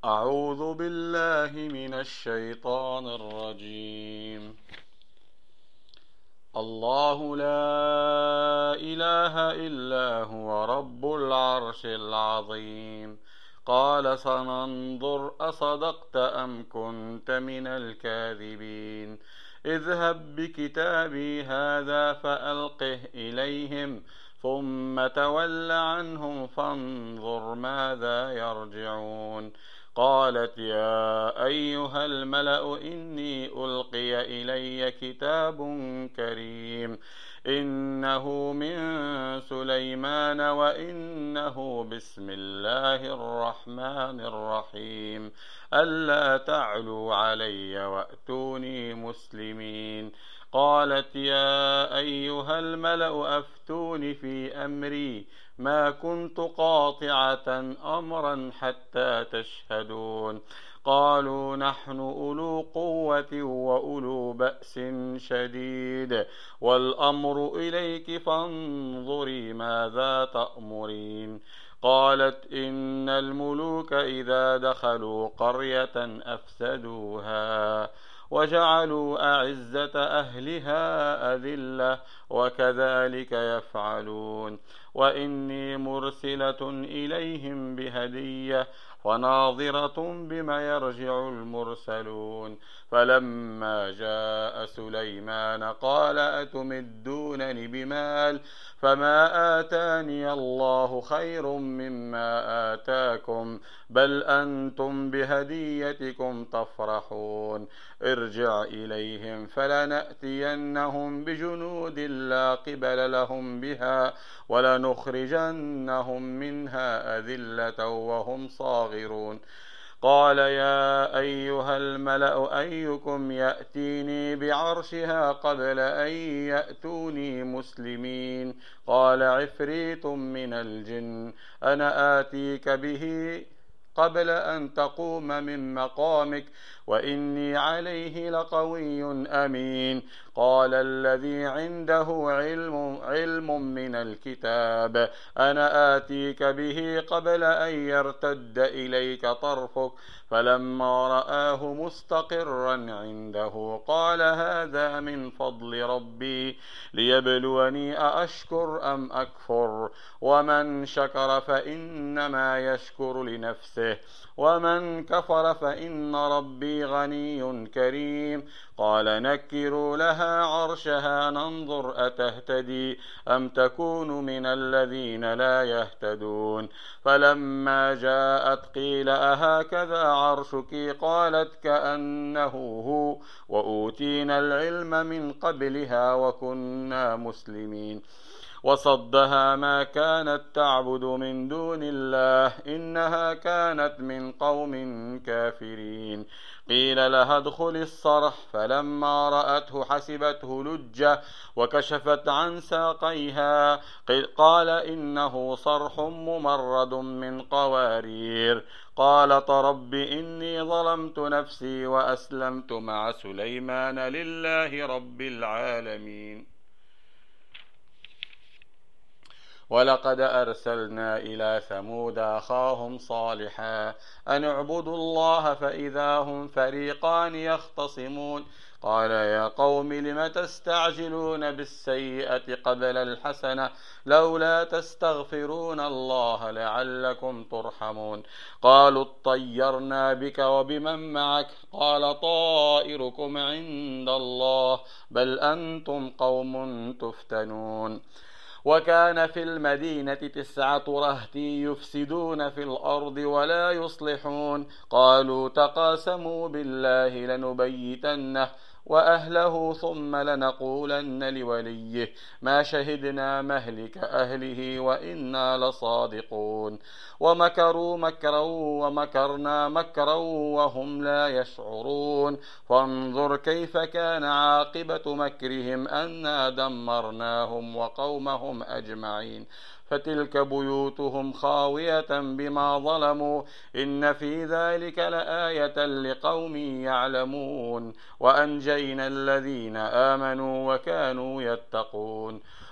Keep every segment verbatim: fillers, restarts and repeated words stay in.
أعوذ بالله من الشيطان الرجيم. الله لا إله إلا هو رب العرش العظيم. قال سننظر أصدقت أم كنت من الكاذبين. اذهب بكتابي هذا فألقه إليهم ثم تول عنهم فانظر ماذا يرجعون. قالت يا أيها الملأ إني ألقي إلي كتاب كريم إنه من سليمان وإنه بسم الله الرحمن الرحيم ألا تعلوا علي وأتوني مسلمين. قالت يا أيها الملأ أفتوني في أمري ما كنت قاطعة أمرا حتى تشهدون. قالوا نحن أولو قوة وأولو بأس شديد والأمر إليك فانظري ماذا تأمرين. قالت إن الملوك إذا دخلوا قرية أفسدوها وجعلوا أعزة أهلها أذلة وكذلك يفعلون. وإني مرسلة إليهم بهدية وناظرة بما يرجع المرسلون. فلما جاء سليمان قال أتمدونني بمال فما آتاني الله خير مما آتاكم بل أنتم بهديتكم تفرحون. ارجع إليهم فلنأتينهم بجنود لا قبل لهم بها ولنخرجنهم منها أذلة وهم صاغرون. قال يا أيها الملأ أيكم يأتيني بعرشها قبل أن يأتوني مسلمين. قال عفريت من الجن أنا آتيك به قبل أن تقوم من مقامك وإني عليه لقوي أمين. قال الذي عنده علم, علم من الكتاب أنا آتيك به قبل أن يرتد إليك طرفك فلما رآه مستقرا عنده قال هذا من فضل ربي ليبلوني أأشكر أم أكفر ومن شكر فإنما يشكر لنفسه ومن كفر فإن ربي غني كريم. قال نكروا لها عرشها ننظر أتهتدي أم تكون من الذين لا يهتدون. فلما جاءت قيل أهكذا عرشك قالت كأنه هو وأوتينا العلم من قبلها وكنا مسلمين. وصدها ما كانت تعبد من دون الله إنها كانت من قوم كافرين. قيل لها ادخل الصرح فلما رأته حسبته لجة وكشفت عن ساقيها قال إنه صرح ممرد من قوارير. قالت رب إني ظلمت نفسي وأسلمت مع سليمان لله رب العالمين. ولقد أرسلنا إلى ثمود أخاهم صالحا أن اعبدوا الله فإذا هم فريقان يختصمون. قال يا قوم لم تستعجلون بالسيئة قبل الحسنة لولا تستغفرون الله لعلكم ترحمون. قالوا اطيرنا بك وبمن معك قال طائركم عند الله بل أنتم قوم تفتنون. وكان في المدينة تسعة رهط يفسدون في الأرض ولا يصلحون. قالوا تقاسموا بالله لنبيتنه وأهله ثم لنقولن لوليه ما شهدنا مهلك أهله وإنا لصادقون. ومكروا مكرا ومكرنا مكرا وهم لا يشعرون. فانظر كيف كان عاقبة مكرهم أنا دمرناهم وقومهم أجمعين. فتلك بيوتهم خاوية بما ظلموا إن في ذلك لآية لقوم يعلمون. وأنجينا الذين آمنوا وكانوا يتقون.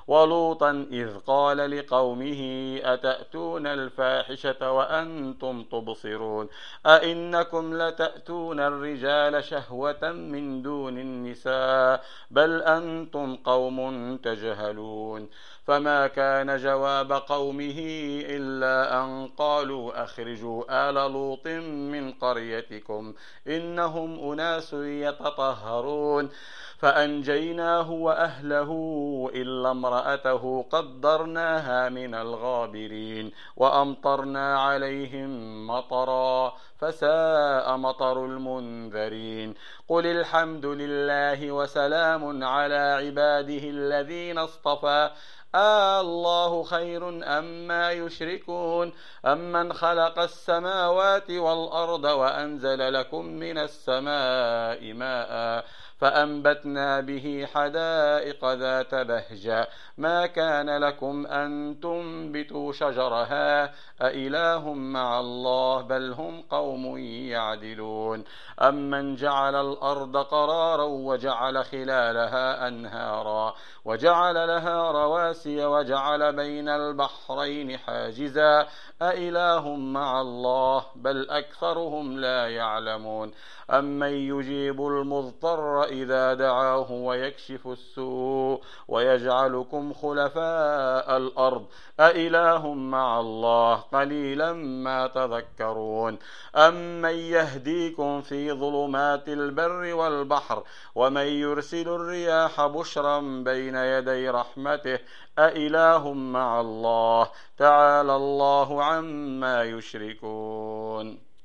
ولوطا إذ قال لقومه أتأتون الفاحشة وأنتم تبصرون أئنكم لتأتون الرجال شهوة من دون النساء بل أنتم قوم تجهلون فما كان جواب قومه إلا أن قالوا أخرجوا آل لوط من قريتكم إنهم أناس يتطهرون فأنجيناه وأهله إلا امرأته قدرناها من الغابرين وأمطرنا عليهم مطرا فساء مطر المنذرين قل الحمد لله وسلام على عباده الذين اصطفى آه الله خير أما يشركون أمن خلق السماوات والأرض وأنزل لكم من السماء ماء فأنبتنا به حدائق ذات بهجة ما كان لكم أن تنبتوا شجرها أإله مع الله بل هم قوم يعدلون أمن جعل الأرض قرارا وجعل خلالها أنهارا وجعل لها رواسي وجعل بين البحرين حاجزا أإله مع الله بل أكثرهم لا يعلمون أمن يجيب المضطر إذا دعاه ويكشف السوء ويجعلكم خلفاء الأرض أإله مع الله قليلا ما تذكرون أمن يهديكم في ظلمات البر والبحر ومن يرسل الرياح بشرا بين يدي رحمته أإله مع الله تعالى الله عما يشركون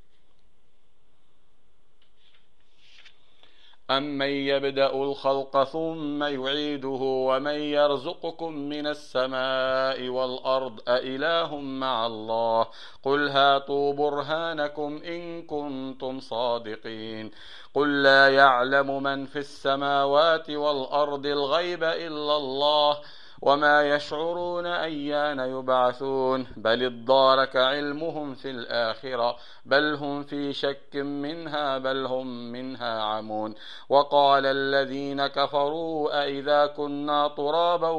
أمن يبدأ الخلق ثم يعيده ومن يرزقكم من السماء والأرض أإله مع الله قل هاتوا برهانكم إن كنتم صادقين قل لا يعلم من في السماوات والأرض الغيب إلا الله وما يشعرون أيان يبعثون بل ادارك علمهم في الآخرة بل هم في شك منها بل هم منها عمون وقال الذين كفروا أئذا كنا ترابا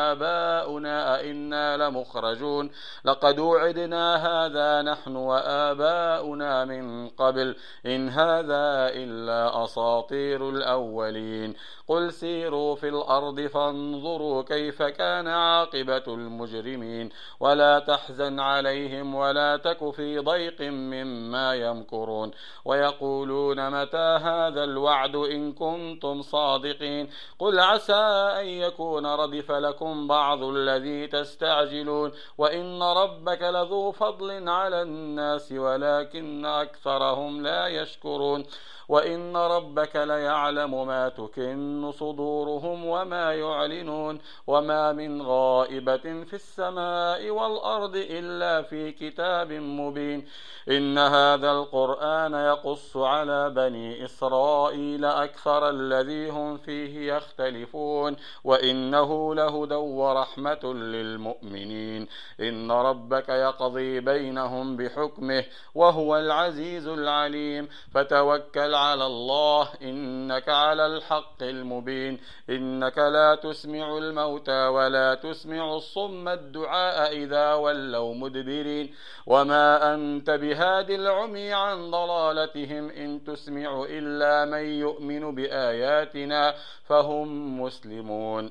وآباؤنا أئنا لمخرجون لقد وعدنا هذا نحن وآباؤنا من قبل إن هذا إلا أساطير الأولين قل سيروا في الأرض فانظروا كيف كان عاقبة المجرمين ولا تحزن عليهم ولا تك في ضيق مما يمكرون ويقولون متى هذا الوعد إن كنتم صادقين قل عسى أن يكون ردف لكم بعض الذي تستعجلون وإن ربك لذو فضل على الناس ولكن أكثرهم لا يشكرون وإن ربك ليعلم ما تكن صدورهم وما يعلنون وما من غائبة في السماء والأرض إلا في كتاب مبين إن هذا القرآن يقص على بني إسرائيل أكثر الذي هم فيه يختلفون وإنه لهدى ورحمة للمؤمنين إن ربك يقضي بينهم بحكمه وهو العزيز العليم فتوكل على الله إنك على الحق المبين إنك لا تسمع الموتى ولا تسمع الصم الدعاء إذا ولوا مدبرين وما أنت بهاد العمي عن ضلالتهم إن تسمع إلا من يؤمن بآياتنا فهم مسلمون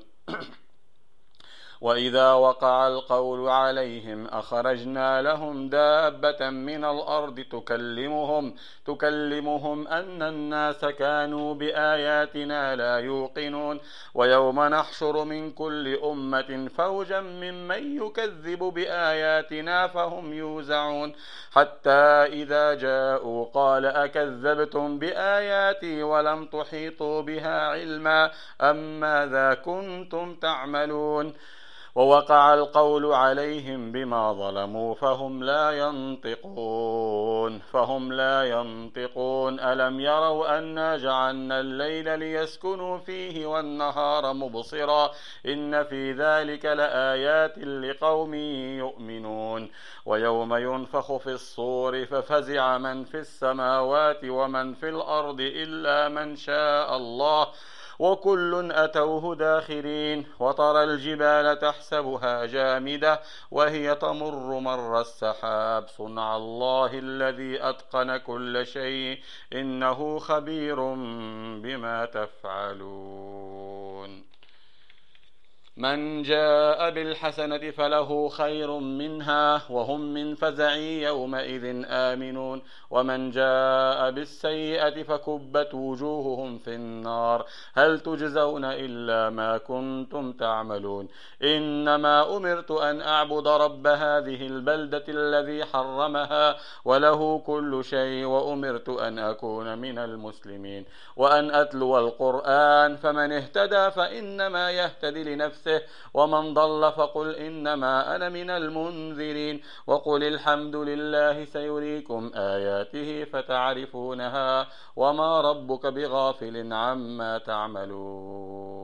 وإذا وقع القول عليهم أخرجنا لهم دابة من الأرض تكلمهم تكلمهم أن الناس كانوا بآياتنا لا يوقنون ويوم نحشر من كل أمة فوجا ممن يكذب بآياتنا فهم يوزعون حتى إذا جاءوا قال أكذبتم بآياتي ولم تحيطوا بها علما أم ماذا كنتم تعملون ووقع القول عليهم بما ظلموا فهم لا ينطقون فهم لا ينطقون ألم يروا أنا جعلنا الليل ليسكنوا فيه والنهار مبصرا إن في ذلك لآيات لقوم يؤمنون ويوم ينفخ في الصور ففزع من في السماوات ومن في الأرض إلا من شاء الله وكل أتوه داخرين وترى الجبال تحسبها جامدة وهي تمر مر السحاب صنع الله الذي أتقن كل شيء إنه خبير بما تفعلون من جاء بالحسنة فله خير منها وهم من فزع يومئذ آمنون ومن جاء بالسيئة فكبت وجوههم في النار هل تجزون إلا ما كنتم تعملون إنما أمرت أن أعبد رب هذه البلدة الذي حرمها وله كل شيء وأمرت أن أكون من المسلمين وأن أتلو القرآن فمن اهتدى فإنما يهتدي لنفسه ومن ضل فقل إنما أنا من المنذرين وقل الحمد لله سيريكم آياته فتعرفونها وما ربك بغافل عما تعملون